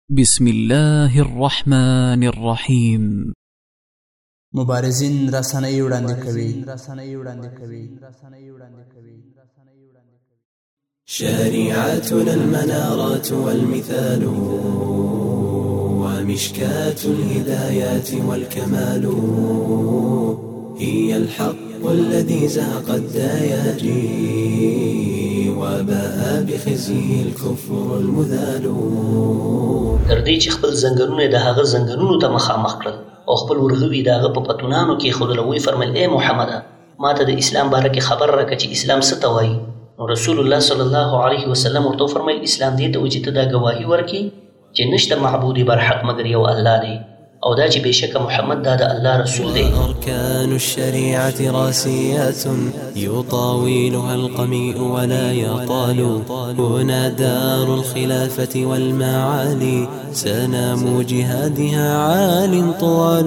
بسم الله الرحمن الرحيم. مبارزین رسنۍ وړاندې کوي. شريعتنا المنارات والمثال ومشكاة الهدايات والكمال هي الحق الذي زهق الدياجي وباء بخزيه الكفر المذال. تر دې چې خپل زنګنونه د هغه زنګنونو ته مخامخ کړل او خپل ورغوي د هغه په پتونانو کې ښودل، وی فرمیل ای محمده ما ته د اسلام باره کې خبر راکړه چې اسلام څه ته وایي. نو رسول الله صلی الله علیه وسلم ورته وفرمیل اسلام دې ته وایي چې ته دا ګواهي ورکړي چې نشته معبود برحق مګر یو الله دی او دا چې بېشکه محمد دا د الله رسول دی. أركان الشريعة راسيات يطاولها القميء ولا يطال هنا دار الخلافة والمعالي سنام جهادها عال طوال.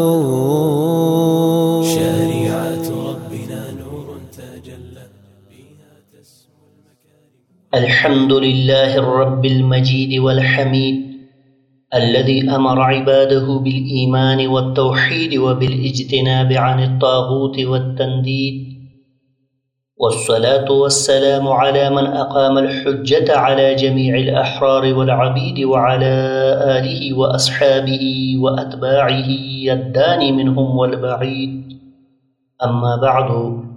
شريعة ربنا نور تجلى بها تسمو المكارم. الحمد لله الرب المجيد والحميد الذي أمر عباده بالإيمان والتوحيد وبالاجتناب عن الطاغوت والتنديد، والصلاة والسلام على من أقام الحجة على جميع الأحرار والعبيد وعلى آله وأصحابه وأتباعه الداني منهم والبعيد. أما بعد،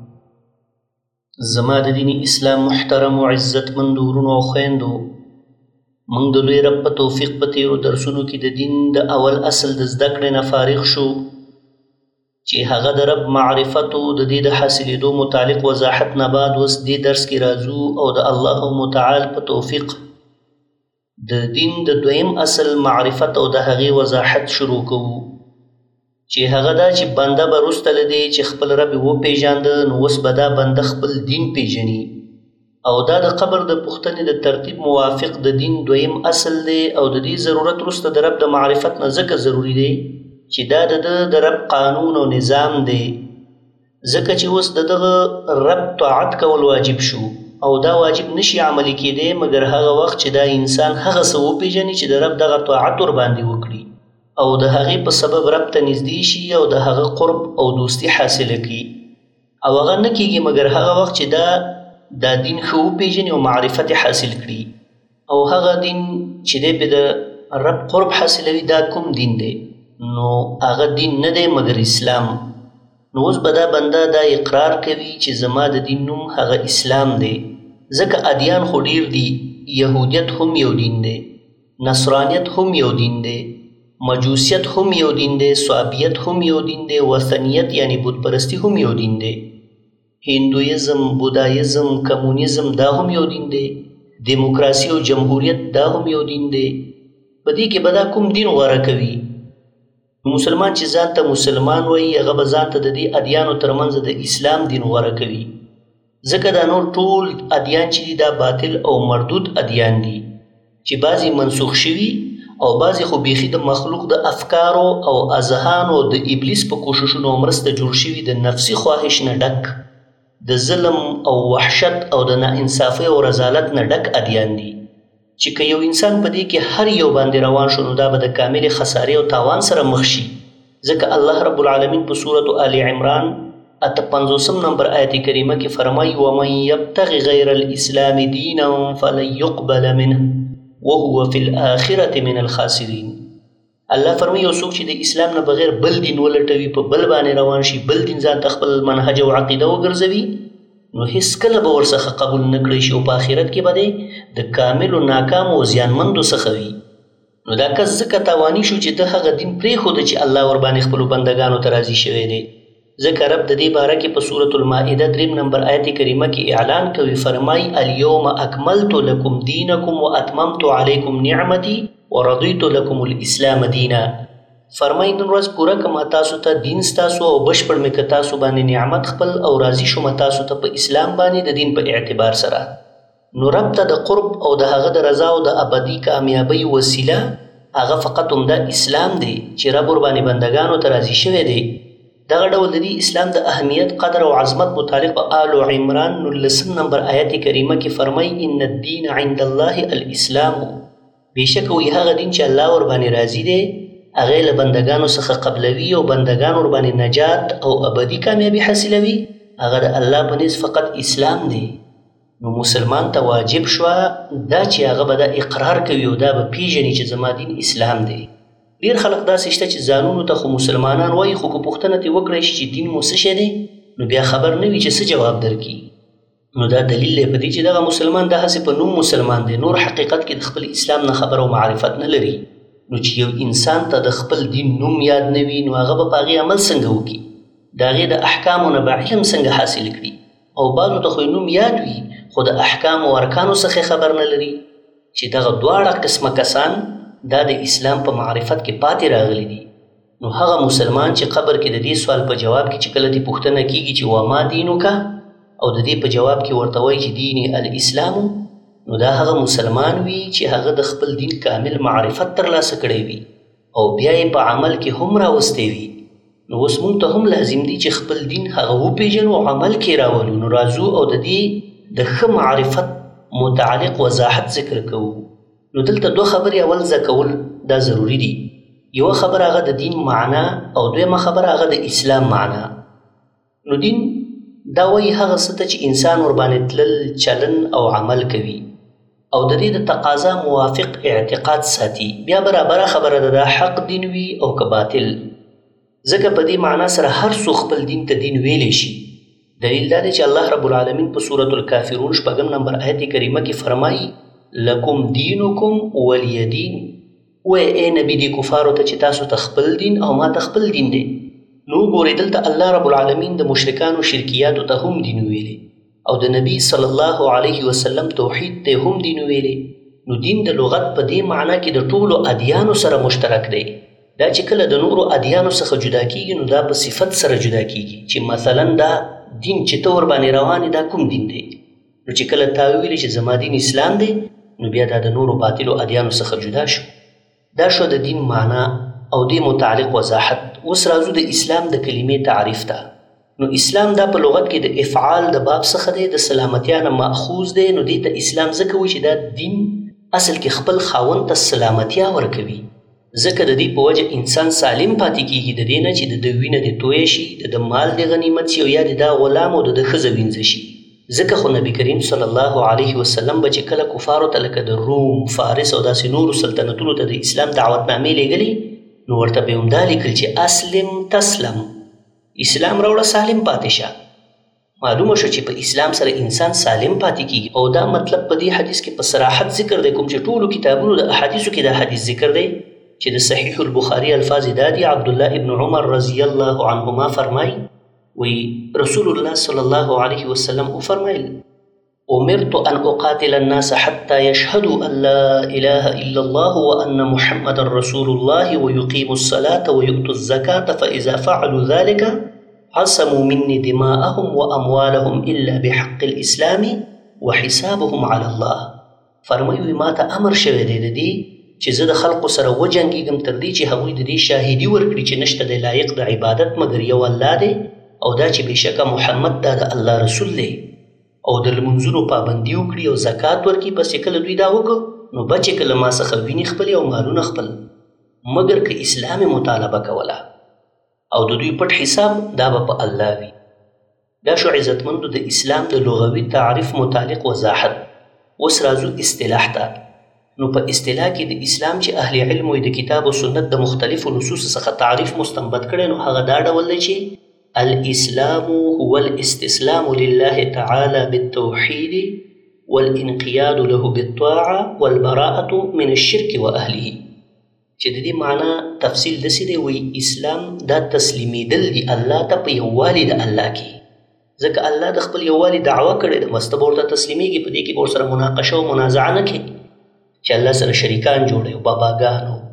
زما د دین اسلام محترم و عزت مندورونو او خویندو، موږ د لوی رب په توفیق په تیرو درسونو کې د دین د اول اصل د زده کړې نه فارغ شو چې هغه د رب معرفت او د دې د حاصلېدو متعلق وضاحت نه بعد اوس دې درس کې راځو او د الله متعال په توفیق د دین د دویم اصل معرفت او د هغې وضاحت شروع کوو چې هغه دا چې بنده به وروسته له دې چې خپل رب یې وپېژانده نو اوس به دا بنده خپل دین پېژني او دا د قبر د پوښتنې د ترتیب موافق د دین دویم اصل دی او د دې ضرورت وروسته د رب د معرفت نه ځکه ضروري دی چې دا د رب قانون او نظام دی، ځکه چې اوس د دغه رب طاعت کول واجب شو او دا واجب نشي عملي کېدی مګر هغه وخت چې دا انسان هغه څه وپېژني چې د رب دغه طاعت ورباندې وکړي او د هغې په سبب رب ته نږدې شي او د هغه قرب او دوستي حاصله کړي او هغه نه کېږي مګر هغه وخت چې دا دین ښه وپېژني او معرفت حاصل کړي او هغه دین چې دی پې د رب قرب حاصلوي دا کوم دین دی؟ نو هغه دین نه دی مګر اسلام. نو اوس به دا بنده دا اقرار کوي چې زما د دین نوم هغه اسلام دی، ځکه ادیان خو ډیر دي، یهودیت هم یو دین دی، نصرانیت هم یو دین دی، مجوسیت هم یو دین دی، صابیت هم یو دین دی، وثنیت یعنی بت پرستی هم یو دین دی، هندویزم، بودایزم، کمونیزم دا هم یو دین دی، دیموکراسی او جمهوریت دا هم یو دین دی. په دې کې به دا کوم دین غوره کوي؟ مسلمان چې ځان ته مسلمان وایي هغه به ځان ته د دې ادیانو ترمنځ د اسلام دین غوره کوي، ځکه دا نور ټول ادیان چې دي دا باطل او مردود ادیان دي چې بعضې منسوخ شوي او بعضې خو بیخي د مخلوق د افکارو او اذهانو د ابلیس په کوششونو مرسته جوړ شوي د نفسي خواهش نه ډک، د ظلم او وحشت او د ناانصافۍ او رذالت نه ډک ادیان دي چې که یو انسان په دې کې هر یو باندې روان شو نو دا به د کاملې خسارې او تاوان سره مخ شي، ځکه الله رب العالمین په سورة آل عمران 58 نمبر آیت کریمه کې فرمایي ومن یبتغ غیر الاسلام دینا فلن یقبل منه وهو فی الآخرة من الخاسرین. الله فرمایي یو څوک چې د اسلام نه بغیر بل دین ولټوي، په بل باندې روان شي، بل دین ځان ته خپل منهج او عقیده وګرځوي نو هیڅکله به ورڅخه قبول نه کړی شي او په آخرت کې به دی د کاملو ناکامو او زیانمندو څخه وي. نو دا کس ځکه تاواني شو چې د هغه دین پرېښوده چې الله ورباندې خپلو بندګانو ته راضي شوی دی، ځکه رب د دې باره کې په سورة المائده 3 نمبر آیت کریمه کې اعلان کوي، فرمایي الیوم اکملت لکم دینکم واتممت علیکم نعمتي ورضیت لکم الاسلام دینا. فرمایي نن ورځ پوره کړم تاسو ته دین ستاسو او بشپړ مې که تاسو باندې نعمت خپل او راضي شوم تاسو ته په اسلام باندې د دین په اعتبار سره. نو رب ته د قرب او د هغه د رضا او د ابدي کامیابۍ وسیله هغه فقط همدا اسلام دی چې رب ورباندې بندګانو ته راضي شوی دی. دغه ډول د دې اسلام د اهمیت قدر او عظمت متعلق په آل عمران 19 نمبر آیت کریمه کې فرمایي ان الدین عند الله الاسلام، بېشکه وایي هغه دین چې الله ورباندې راضي دی هغه یې له بندګانو څخه قبلوي او بندګان ورباندې نجات او ابدي کامیابي حاصلوي هغه د الله په نزد فقط اسلام دی. نو مسلمان ته واجب شوه دا چې هغه به دا اقرار کوي او دا به پیژني چې زما دین اسلام دی. ډېر خلک داسې شته چې ځانونو ته خو مسلمانان وایي خو که پوښتنه ترې وکړی شي چې دین مو څه شی دی نو بیا خبر نه وي چې څه جواب درکړي. نو دا دلیل دی په دې چې دغه مسلمان دا هسې په نوم مسلمان دی، نور حقیقت کې د خپل اسلام نه خبر او معرفت نه لري. نو چې یو انسان ته د خپل دین نوم یاد نه وي نو هغه به په هغې عمل څنګه وکړي، د هغې د احکامو نه به علم څنګه حاصل کړي. او بعضو ته خو نوم یاد وي خو د احکامو او ارکانو څخه خبر نه لري چې دغه دواړه قسمه کسان دا د اسلام په معرفت کې پاتې راغلي دي. نو هغه مسلمان چې قبر کې د دې سوال په جواب کې چې کله دې پوښتنه کېږي چې وما دینوکه او د دې په جواب کې ورته وایي چې دین الاسلام، نو دا هغه مسلمان وي چې هغه د خپل دین کامل معرفت ترلاسه کړی وي او بیا یې په عمل کې هم راوستی وي. نو اوس موږ ته هم لازم دي چې خپل دین هغه وپېژنو او عمل کې راولو. نو راځو او د دې د ښه معرفت متعلق وضاحت ذکر کوو. نو دلته دوه خبرې اول زده کول دا ضروري دي. یوه خبره هغه د دین معنا او دویمه خبره هغه د اسلام معنا. نو دین دا وایي هغه څه ته چې انسان ورباندې تلل چلن او عمل کوي او د دې د تقاضا موافق اعتقاد ساتي. بیا برابره خبره ده دا حق دین وي او که باطل، ځکه په دې معنا سره هر څوک خپل دین ته دین ویلی شي. دلیل دا دی چې الله رب العالمین په سورة الکافرون 6 نمبر آیت کریمه کې فرمایي لکم دینکم ولی دین. وایي ای نبي دې کفارو ته چې تاسو ته خپل دین او ما ته خپل دین دی. نو ګورئ دلته الله رب العالمین د مشرکانو شرکیاتو ته هم دین ویلی او د نبی صلی الله علیه وسلم توحید ته هم دین ویلی. نو دین د لغت په دې معنا کې د ټولو ادیانو سره مشترک دی. دا چې کله د نورو ادیانو څخه جدا کیږي نو دا په صفت سره جدا کیږي چې مثلا دا دین چې ته ورباندې روان دا کوم دین دی. نو چې کله تا ویلي چې زما دین اسلام دی نو بیا دا د نورو باطلو ادیانو څخه جدا شو. دا شو د دین معنا او دې متعلق وضاحت. اوس راځو د اسلام د کلمې تعریف ته. نو اسلام دا په لغت کې د افعال د باب څخه دی، د سلامتیا نه ماخوذ دی. نو دې ته اسلام ځکه وایي چې دا دین اصل کې خپل خاوند ته سلامتیا ورکوي، ځکه د دې په وجه انسان سالم پاتې کېږي د دې نه چې د وینه دې تویه شي، د مال د غنیمت شي او یا د دا غلام او د ښځه وینځه شي. ځکه خو نبي کریم صلی الله علیه وسلم به چې کله کفارو ته لکه د روم، فارس او داسې نورو سلطنتونو ته د اسلام دعوتنامې لیږلې نو ورته به یې همدا لیکل چې اسلم تسلم، اسلام راوړه سالم پاتې شه. معلومه شو چې په اسلام سره انسان سالم پاتې کېږي او دا مطلب په دې حدیث کې په صراحت ذکر دی، کوم چې ټولو کتابونو د احادیثو کې دا حدیث ذکر دی چې د صحیح البخاري الفاظ دا دي. عبدالله ابن عمر رضی الله عنهما فرمایي وی رسول الله صلی الله علیه وسلم فرمایل امرت ان اقاتل الناس حتى يشهدوا ان لا اله الا الله وان محمد رسول الله ويقيموا الصلاة ويؤتوا الزكاة فاذا فعلوا ذلك عصموا مني دماءهم واموالهم الا بحق الاسلام وحسابهم على الله. فرمایي ما ته امر شوی دی د دې چې زه د خلقو سره وجنګېږم تر دې چې هغوی د دې شاهدي ورکړي چې نشته د لایق د عبادت مګر یو الله دی او دا چې بېشکه محمد دا د الله رسول دی او د لمونځونو پابندي وکړي او زکات ورکړي. پس چې کله دوی دا وکړو نو بچې کله ما څخه وینې خپلې او مالونه خپل مګر که اسلام مطالبه کوله او د دوی پټ حساب دا به په الله وي. دا شو عزتمندو د اسلام د لغوي تعریف متعلق وضاحت. اوس راځو اصطلاح ته. نو په اصطلاح کې د اسلام چې اهل علم وي د کتاب او سنت د مختلفو نصوص څخه تعریف مستنبط کړي نو هغه دا ډول دی چې الاسلام هو الاستسلام لله تعالى بالتوحيد والانقياد له بالطاعة والبراءة من الشرك وأهله. چې د دې معنا تفصیل داسې دی وایي اسلام دا تسلیمیدل دي الله ته په یووالي د الله کې، ځکه الله د خپل یووالي دعوه کړې ده. مستبه ورته تسلیمیږي، په دې کې به ورسره مناقشه او منازعه نه کوي چې الله سره شریکان جوړوي او باباګان او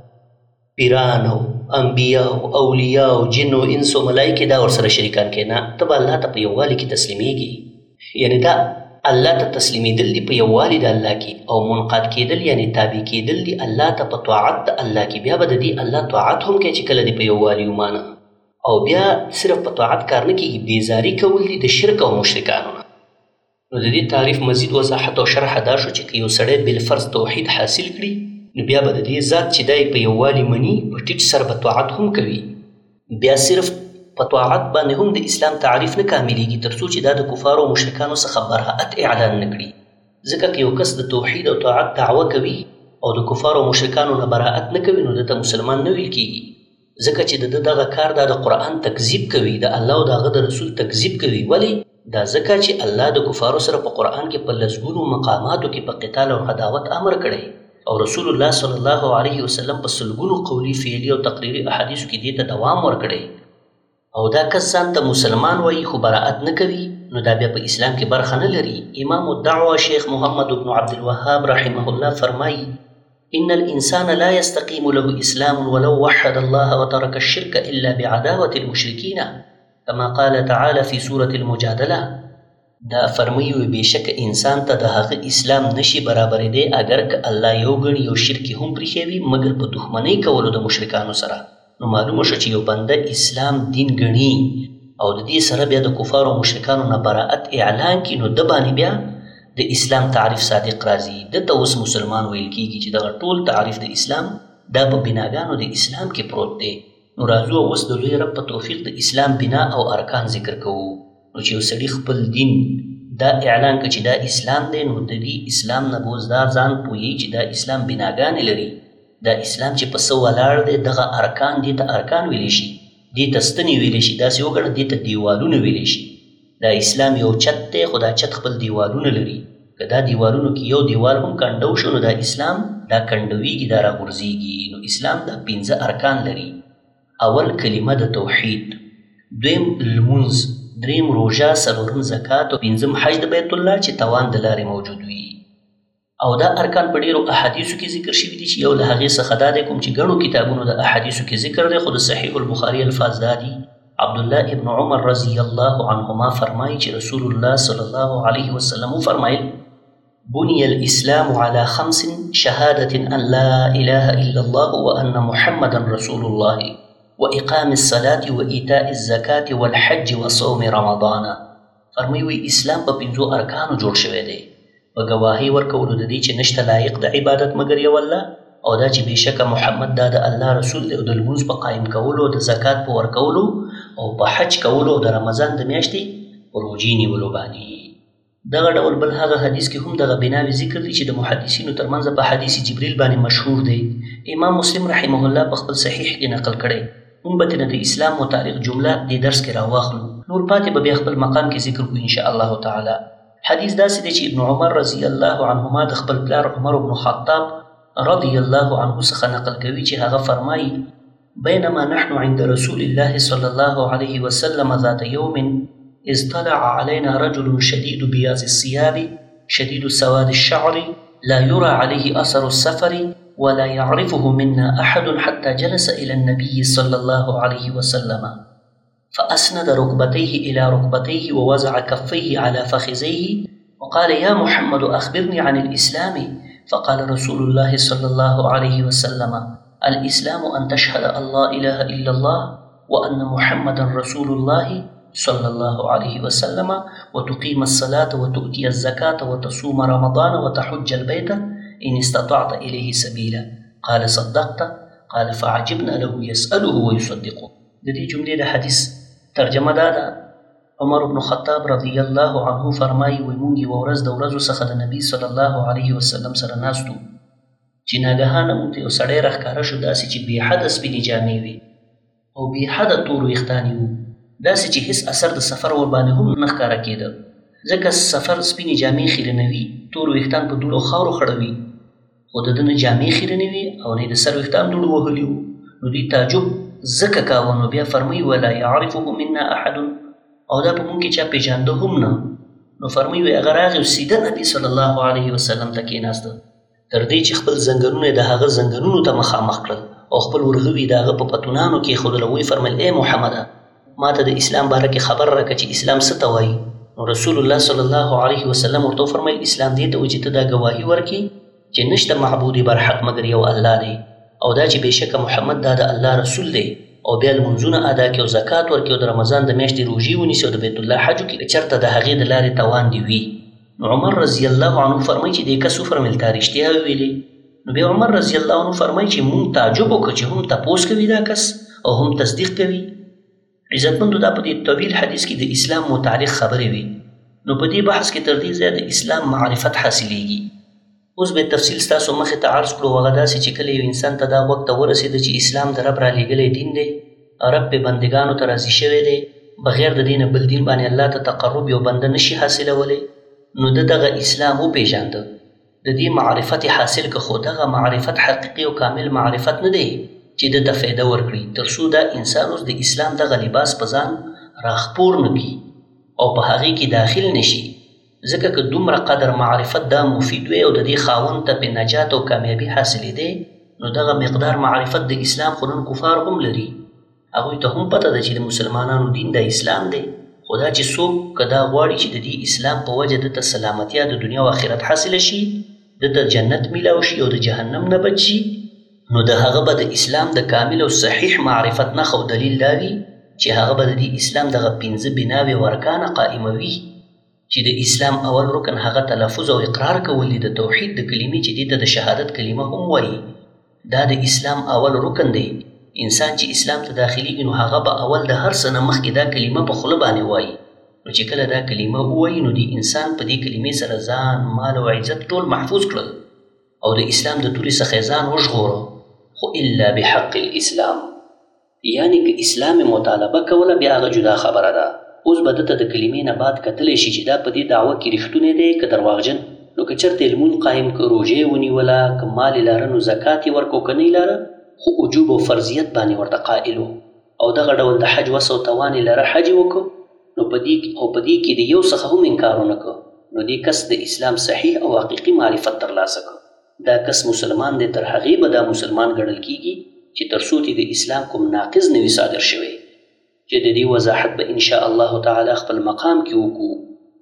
پیران او انبیاء او اولیاء او جن او انس او ملائکې دا ورسره شریکان کوي. نه، ته به الله ته په یووالي کې تسلیمیږي. یعنی دا الله ته تسلیمیدل دي په یووالي د الله کې او منقاد کېدل یعنی تابع کېدل دي الله ته په طاعت د الله کې. بیا به د دې الله طاعت هم کوي چې کله دې په یووالي ومانه او بیا صرف په طاعت کار نه کېږي، بیزاري کول دي د شرک او مشرکانو نه. نو د دې تعریف مزید وضاحت او شرح دا شو چې که یو سړی بالفرض توحید حاصل کړي نو بیا به د دې ذات چې دی په یووالي مني په ټیټ سر به طاعت هم کوي. بیا صرف په طاعت باندې هم د اسلام تعریف نه کاملېږي تر څو چې دا د کفارو او مشرکانو څخه براءت اعلان نه کړي. ځکه که یو کس د توحید او طاعت دعوه کوي او د کفارو او مشرکانو نه براءت نه کوي نو دته مسلمان نه ویل کېږي. ځکه چې د دغه کار دا د قرآن تکذیب کوي، د الله او د هغه د رسول تکذیب کوي. ولې؟ دا ځکه چې الله د کفارو سره په قرآن کې په لسګونو مقاماتو کې په قتال او عداوت امر کړی او رسول الله صلی الله علیه وسلم په سلګونو قولي فعلي او تقریري احادیثو کې دې ته دوام ورکړی. او دا کس ځان ته مسلمان وایي خو براءت نه کوي نو دا بیا په اسلام کې برخه نه لري. امام الدعوه شیخ محمد بن عبد الوهاب رحمه الله فرمایي: إن الإنسان لا يستقيم له إسلام ولو وحد الله وترك الشرك إلا بعداوة المشركين كما قال تعالى في سورة المجادلة. دا فرمایي بېشکه انسان ته د هغه اسلام نشي برابرېدی اگر که الله یو ګڼي یو شرک هم پرېښوي مګر په دښمنۍ کولو د مشرکانو سره. نو معلومه شو چې یو بنده اسلام دین ګڼي او د دې سره بیا د کفارو او مشرکانو نه براءت اعلان کړي نو د باندې بیا د اسلام تعریف صادق راځي. دته اوس مسلمان ویل کېږي چې دغه ټول تعریف د اسلام دا په بناګانو د اسلام کې پروت دی. نو راځو اوس د لوی رب په توفیق د اسلام بنا او ارکان ذکر کوو. نو چې یو سړي خپل دین دا اعلان کړي چې دا اسلام دی نو د دې اسلام نه به اوس دا ځان پوهیږي چې دا اسلام بناګانې لري. دا اسلام چې په څه ولاړ دی دغه ارکان دې ته ارکان ویلی شي، دې ته ستنې ویلی شي، داسې وګڼه دې ته دیوالونه ویلی شي. دا اسلام یو چت دی خو دا چت خپل دیوالونه لري. که دا دیوالونو کې یو دیوال هم کنډو شو نو دا اسلام دا کنډویږي، دا راغورځېږي. نو اسلام دا 5 ارکان لري. اول کلمه د توحید، دویم لمونځ، دریم روژه، څلورم زکات او پنځم حج د بیت الله چې توان د لارې موجود وي. او دا ارکان په ډیرو احادیثو کې ذکر شوي دي چې یو له هغې څخه دا دی کوم چې ګڼو کتابونو د احادیثو کې ذکر دی خو د صحیح البخاري الفاظ دا دي. عبدالله ابن عمر رضی الله عنهما فرمایي چې رسول الله صلی الله علیه وسلم فرمایل: بني الإسلام على 5 شهادة أن لا إله إلا الله وأن محمدا رسول الله وإقام الصلاة وإيتاء الزكاة والحج وصوم رمضان. فرمایي اسلام په 5 ارکانو جوړ شوی دی. په ګواهۍ ورکولو د دې چې نشته لایق د عبادت مګر یو الله، او دا چې بېشکه محمد دا د الله رسول دی، او د لمونځ په قایم کولو، د زکات په ورکولو او په حج کولو او د رمضان د میاشتې په روژې نیولو باندې. دغه ډول بل هغه حدیث کې هم دغه بناوې ذکر دي چې د محدثینو ترمنځ په حدیث جبریل باندې مشهور دی. امام مسلم رحمه الله په خپل صحیح کې نقل کړی. موږ به ترې د اسلام متعلق جمله دې درس کې راواخلو، نور پاتې به بیا خپل مقام کې ذکر کړو ان شاء الله تعالی. حدیث داسې دی چې ابن عمر رضی الله عنهما د خپل پلار عمر بن خطاب رضی الله عنه څخه نقل کوي چې هغه فرمایي: بينما نحن عند رسول الله صلى الله عليه وسلم ذات يوم إذ طلع علينا رجل شديد بياض الثياب شديد سواد الشعر لا يرى عليه أثر السفر ولا يعرفه منا أحد حتى جلس إلى النبي صلى الله عليه وسلم فأسند ركبتيه إلى ركبتيه ووضع كفيه على فخذيه وقال: يا محمد أخبرني عن الإسلام. فقال رسول الله صلى الله عليه وسلم: الإسلام أن تشهد أن لا إله إلا الله وأن محمدا رسول الله صلى الله عليه وسلم وتقيم الصلاة وتؤتي الزكاة وتصوم رمضان وتحج البيت إن استطعت إليه سبيلا. قال: صدقت. قال: فعجبنا له يسأله ويصدقه. د دې جملې د حدیث ترجمه دا ده: عمر بن خطاب رضی الله عنه فرمایي وایي موږ یوه ورځ د ورځو څخه د نبي صلی الله علیه وسلم سره ناست وو چې ناګهانه موږ ته یو سړی راښکاره شو داسې چې بېحده سپینې جامې وې او بېحده تور ویښتان یې وو، داسې چې هیڅ اثر د سفر ورباندې هم نه ښکاره کېده ځکه سفر سپینې جامې خیرنوي، تور ویښتان په دوړو خاورو خړوي، خو د ده نه جامې خیرنې وې او نه یې د سر ویښتان دوړو وهلي وو. نو دوی تعجب ځکه کاوه. نو بیا فرمایي: ولا یعرفه منا احد، او دا په مونږ کې چا پېژانده هم نه. نو فرمایي هغه راغی او سیده نبي صلی الله علیه وسلم ته کېناسته تر دې چې خپل زنګنونه د هغه زنګنونو ته مخامخ کړل او خپل ورغوي د هغه په پتونانو کېښودل او ویې فرمیل: ای محمده، ما ته د اسلام باره کې خبر راکړه چې اسلام څه ته وایي. نو رسول الله صلی الله علیه وسلم ورته وفرمیل: اسلام دې ته وایي چې ته دا ګواهي ورکړي چې نشته معبود برحق مګر یو الله دی، او دا چې بېشکه محمد دا د الله رسول دی، او بیا لمونځونه ادا کړي او زکات ورکړي او د رمضان د میاشتې روژې ونیسي او د بیت الله حج وکړي که چېرته د هغې د لارې توان دې وي. نو عمر رضی الله عنه فرمایي چې دې کس وفرمیل: تا رښتیا وویلې. نو بیا عمر رضی الله عنه فرمایي چې مونږ تعجب وکړو چې هم تپوس کوي دا کس او هم تصدیق کوي. عزتمندو دا په دې طویل حدیث کې د اسلام متعلق خبرې وي، نو په دې بحث کې تر دې زیات د اسلام معرفت حاصلېږي. اوس به تفصیل ستاسو مخې ته عرض کړو. هغه داسې چې کله یو انسان ته دا وخت ورسېده چې اسلام د رب رالیږلی دین دی، رب پې بندګانو ته راضي شوی دی، بغیر د دې نه بل دین باندې الله ته تقرب یو بنده نشي حاصلولی، نو د دغه اسلام وپېژانده، د دې معرفت یې حاصل که، خو دغه معرفت حقیقي او کامل معرفت نه دی چې د ته فایده ورکړي، تر څو دا انسان اوس د اسلام دغه لباس په ځان راخپور نه کړي او په هغې کې داخل نشي. ځکه که دومره قدر معرفت دا مفید وی او د دې خاوند ته پې نجات او کامیابي حاصلېدی، نو دغه مقدار معرفت د اسلام خو نن کفار هم لري. هغوی ته هم پته ده چې د مسلمانانو دین د اسلام دی، خو دا چې څوک که دا غواړي چې د دې اسلام په وجه د ته سلامتیا د دنیا او آخرت حاصله شي، د ته جنت میلاو شي او د جهنم نه بچ شي، نو د هغه به د اسلام د کامل او صحیح معرفت نښه او دلیل دا وي چې هغه به د دې اسلام دغه 5 بناوې او ارکانه قائموي، چې د اسلام اول رکن هغه تلفظ او اقرار کول دي د توحید د کلمې چې دې ته د شهادت کلمه هم وایي. دا د اسلام اول رکن دی. انسان چې اسلام ته داخليږي نو هغه به اول د هر څه نه مخکې دا کلمه په خوله باندې وایي، نو چې کله دا کلمه ووایي نو د انسان په دې کلمې سره ځان، مال او عزت ټول محفوظ کړل او د اسلام د تورې څخه ځان وژغوره، خو الا بحق الاسلام، یعنی که اسلام مطالبه کوله بیا هغه جدا خبره ده. اوس به دته د کلمې نه بعد کتلی شي چې دا په دې دعوه کې رښتونی دی که درواغجن. نو که چېرته یې لمونځ قایم که، روژې ونیوله، که مال یې لاره نو زکات یې ورکړو، که نه یې لاره خو وجوب او فرضیت باندې ورته قائل و، او دغه ډول د حج وس او توان یې لره حج وکړو، نو په دې کې د یو څخه هم انکار ونه کړو، نو دې کس د اسلام صحیح او حقیقي معرفت ترلاسه کړو. دا کس مسلمان دی، تر هغې به دا مسلمان ګڼل کیږي چې تر څو د اسلام کوم ناقض نه وي صادر شوی، چې د دې وضاحت به انشاء الله تعالی خپل مقام کې وکړو.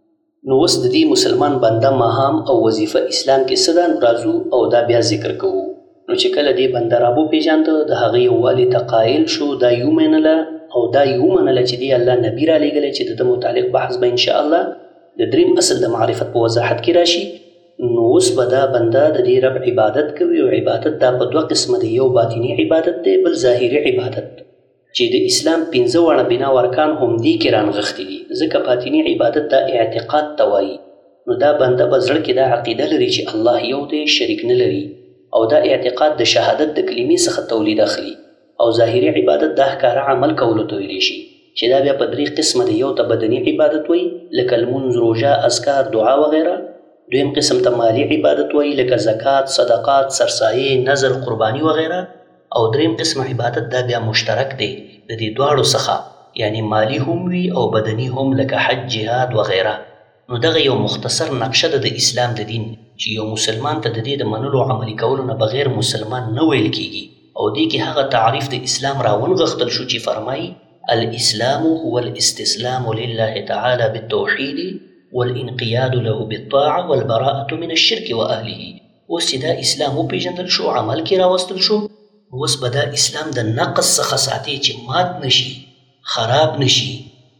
نو اوس د دې مسلمان بنده مهام او وظیفه اسلام کې څه ده راځو او دا بیا ذکر کوو. نو چې کله دې بنده راوپېژانده، د هغه یووالي ته قایل شو، دا یې ومنله او دا یې ومنله چې دې الله نبي رالیږلی چې د ده متعلق بحث به انشاء الله د دریم اصل د معرفت په وضاحت کې راشي. نو اوس به دا بنده د دې رب عبادت کوي، او عبادت دا په 2 قسمه دی، یو باطني عبادت دی، بل ظاهري عبادت، چې د اسلام 5 واړه بنا او ارکان هم دې کې رانغښتي دي. ځکه باطني عبادت دا اعتقاد ته وایي، نو دا بنده په زړه کې دا عقیده لري چې الله یو دی، شریک نه لري، او دا اعتقاد د شهادت د کلمې څخه تولید اخلي. او ظاهري عبادت دا ښکاره عمل کولو ته ویلی شي، چې دا بیا په 3 قسمه دی. یو ته بدني عبادت وایي لکه لمونځ، روژه، اذکار، دعا وغیره. دویم قسم ته مالی عبادت وایي لکه زکات، صدقات، سرسایې، نظر، قرباني وغیره. او دریم قسم عبادت دا بیا مشترک دی د دې دواړو څخه، یعنی مالی هم وي او بدني هم لکه حج، جهاد وغیره. نو دغه یو مختصر نقشه ده د اسلام د دین، چې یو مسلمان ته د دې د منلو او عملي کولو نه بغیر مسلمان نه ویل کیږي. او دې کې هغه تعریف د اسلام راونغښتل شو چې فرمایي الاسلام هو الاستسلام لله تعالى بالتوحید والانقياد له بالطاعه والبراءه من الشرك واهله. اوس چې دا اسلام وپېژندل شو، عمل کې راوستل شو، اوس به دا اسلام د نقص څخه ساتي چې مات نشي، خراب نشي.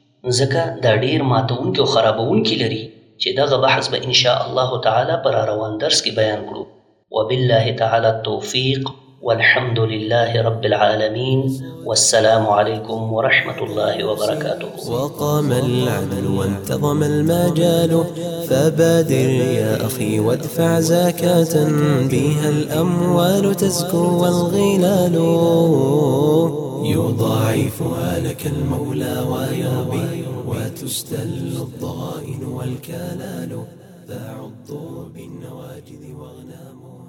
ځکه دا ډېر ماتونکي او خرابونکي لري، چې دغه بحث به انشاء الله تعالی پر روان درس کې بیان کړو. وبالله تعالی التوفیق، والحمد لله رب العالمين، والسلام عليكم ورحمة الله وبركاته. وقام العدل وانتظم المجال، فبادر يا أخي وادفع زكاة بها الأموال تزكو والغلال، يضاعفها لك المولى ويربي وتستل الضغائن والكلال، تعض بالنواجذ واغنام